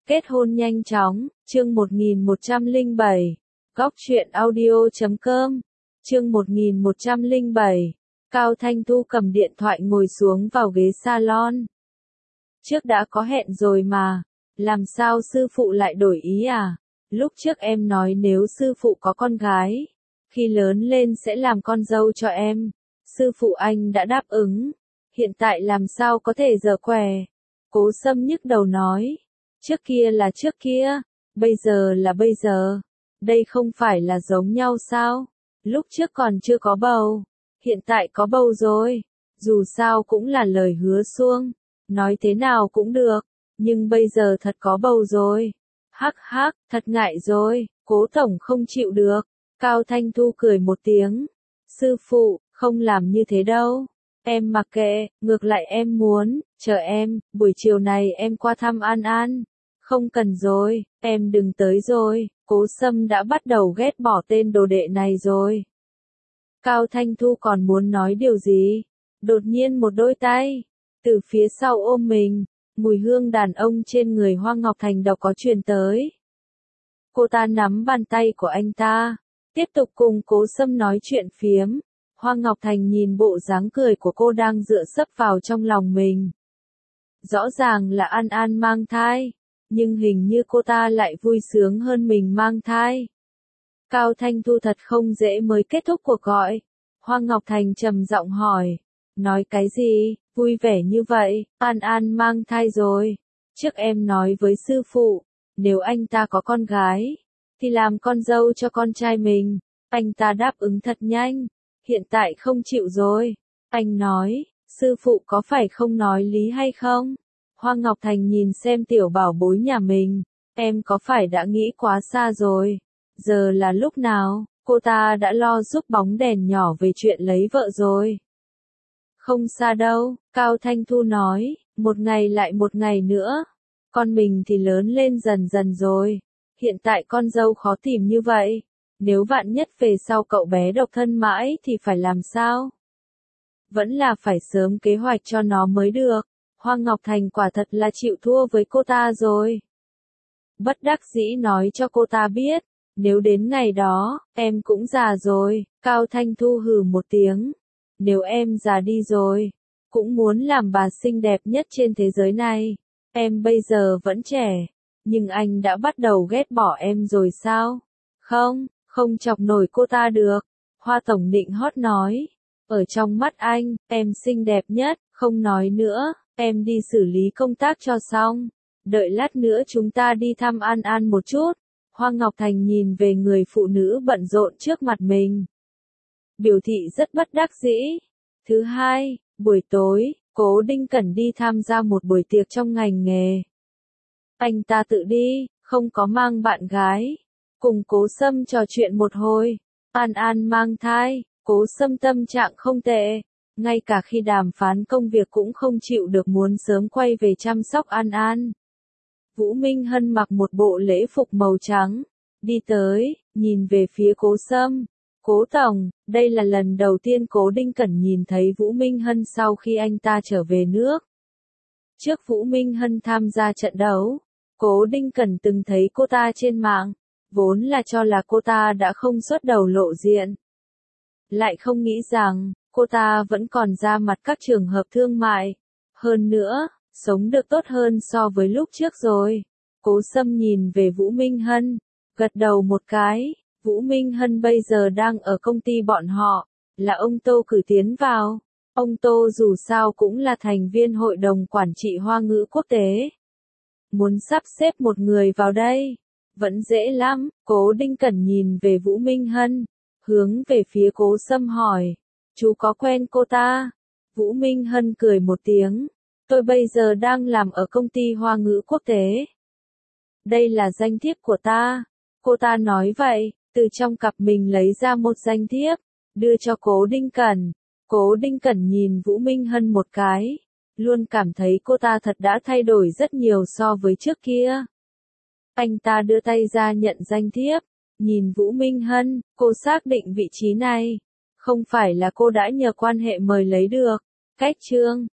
Kết hôn nhanh chóng, chương 1107, góc truyện audio.com, chương 1107, Cao Thanh Thu cầm điện thoại ngồi xuống vào ghế salon. Trước đã có hẹn rồi mà, làm sao sư phụ lại đổi ý à? Lúc trước em nói nếu sư phụ có con gái, khi lớn lên sẽ làm con dâu cho em. Sư phụ anh đã đáp ứng, hiện tại làm sao có thể giở quẻ? Cố Sâm nhức đầu nói. Trước kia là trước kia, bây giờ là bây giờ. Đây không phải là giống nhau sao? Lúc trước còn chưa có bầu, hiện tại có bầu rồi. Dù sao cũng là lời hứa suông, nói thế nào cũng được, nhưng bây giờ thật có bầu rồi. Hắc hắc, thật ngại rồi, Cố tổng không chịu được. Cao Thanh Thu cười một tiếng. Sư phụ, không làm như thế đâu. Em mặc kệ, ngược lại em muốn, chờ em, buổi chiều này em qua thăm An An. Không cần rồi, em đừng tới rồi, Cố Sâm đã bắt đầu ghét bỏ tên đồ đệ này rồi. Cao Thanh Thu còn muốn nói điều gì? Đột nhiên một đôi tay, từ phía sau ôm mình, mùi hương đàn ông trên người Hoa Ngọc Thành độc có truyền tới. Cô ta nắm bàn tay của anh ta, tiếp tục cùng Cố Sâm nói chuyện phiếm. Hoa Ngọc Thành nhìn bộ dáng cười của cô đang dựa sấp vào trong lòng mình. Rõ ràng là An An mang thai, nhưng hình như cô ta lại vui sướng hơn mình mang thai. Cao Thanh Thu thật không dễ mới kết thúc cuộc gọi. Hoa Ngọc Thành trầm giọng hỏi, nói cái gì, vui vẻ như vậy, An An mang thai rồi. Trước em nói với sư phụ, nếu anh ta có con gái, thì làm con dâu cho con trai mình. Anh ta đáp ứng thật nhanh, hiện tại không chịu rồi. Anh nói, sư phụ có phải không nói lý hay không? Hoa Ngọc Thành nhìn xem tiểu bảo bối nhà mình, em có phải đã nghĩ quá xa rồi? Giờ là lúc nào, cô ta đã lo giúp bóng đèn nhỏ về chuyện lấy vợ rồi. Không xa đâu, Cao Thanh Thu nói, một ngày lại một ngày nữa. Con mình thì lớn lên dần dần rồi, hiện tại con dâu khó tìm như vậy. Nếu vạn nhất về sau cậu bé độc thân mãi thì phải làm sao? Vẫn là phải sớm kế hoạch cho nó mới được. Hoa Ngọc Thành quả thật là chịu thua với cô ta rồi. Bất đắc dĩ nói cho cô ta biết, nếu đến ngày đó, em cũng già rồi. Cao Thanh Thu hừ một tiếng. Nếu em già đi rồi, cũng muốn làm bà xinh đẹp nhất trên thế giới này. Em bây giờ vẫn trẻ, nhưng anh đã bắt đầu ghét bỏ em rồi sao? Không chọc nổi cô ta được. Hoa Tổng Định hót nói. Ở trong mắt anh, em xinh đẹp nhất, không nói nữa, em đi xử lý công tác cho xong. Đợi lát nữa chúng ta đi thăm An An một chút. Hoa Ngọc Thành nhìn về người phụ nữ bận rộn trước mặt mình, biểu thị rất bất đắc dĩ. Thứ hai, buổi tối, Cố Đinh Cẩn đi tham gia một buổi tiệc trong ngành nghề. Anh ta tự đi, không có mang bạn gái. Cùng Cố Sâm trò chuyện một hồi. An An mang thai, Cố Sâm tâm trạng không tệ. Ngay cả khi đàm phán công việc cũng không chịu được muốn sớm quay về chăm sóc An An. Vũ Minh Hân mặc một bộ lễ phục màu trắng, đi tới, nhìn về phía Cố Sâm. Cố tổng, đây là lần đầu tiên Cố Đinh Cẩn nhìn thấy Vũ Minh Hân sau khi anh ta trở về nước. Trước Vũ Minh Hân tham gia trận đấu, Cố Đinh Cẩn từng thấy cô ta trên mạng, vốn là cho là cô ta đã không xuất đầu lộ diện. Lại không nghĩ rằng, cô ta vẫn còn ra mặt các trường hợp thương mại. Hơn nữa, sống được tốt hơn so với lúc trước rồi. Cố Sâm nhìn về Vũ Minh Hân, gật đầu một cái. Vũ Minh Hân bây giờ đang ở công ty bọn họ, là ông Tô cử tiến vào. Ông Tô dù sao cũng là thành viên hội đồng quản trị Hoa ngữ quốc tế. Muốn sắp xếp một người vào đây, vẫn dễ lắm. Cố Đinh Cẩn nhìn về Vũ Minh Hân, hướng về phía Cố Sâm hỏi, chú có quen cô ta? Vũ Minh Hân cười một tiếng, tôi bây giờ đang làm ở công ty Hoa ngữ quốc tế. Đây là danh thiếp của ta. Cô ta nói vậy, từ trong cặp mình lấy ra một danh thiếp, đưa cho Cố Đinh Cẩn. Cố Đinh Cẩn nhìn Vũ Minh Hân một cái, luôn cảm thấy cô ta thật đã thay đổi rất nhiều so với trước kia. Anh ta đưa tay ra nhận danh thiếp, nhìn Vũ Minh Hân, cô xác định vị trí này, không phải là cô đã nhờ quan hệ mời lấy được. Cách chương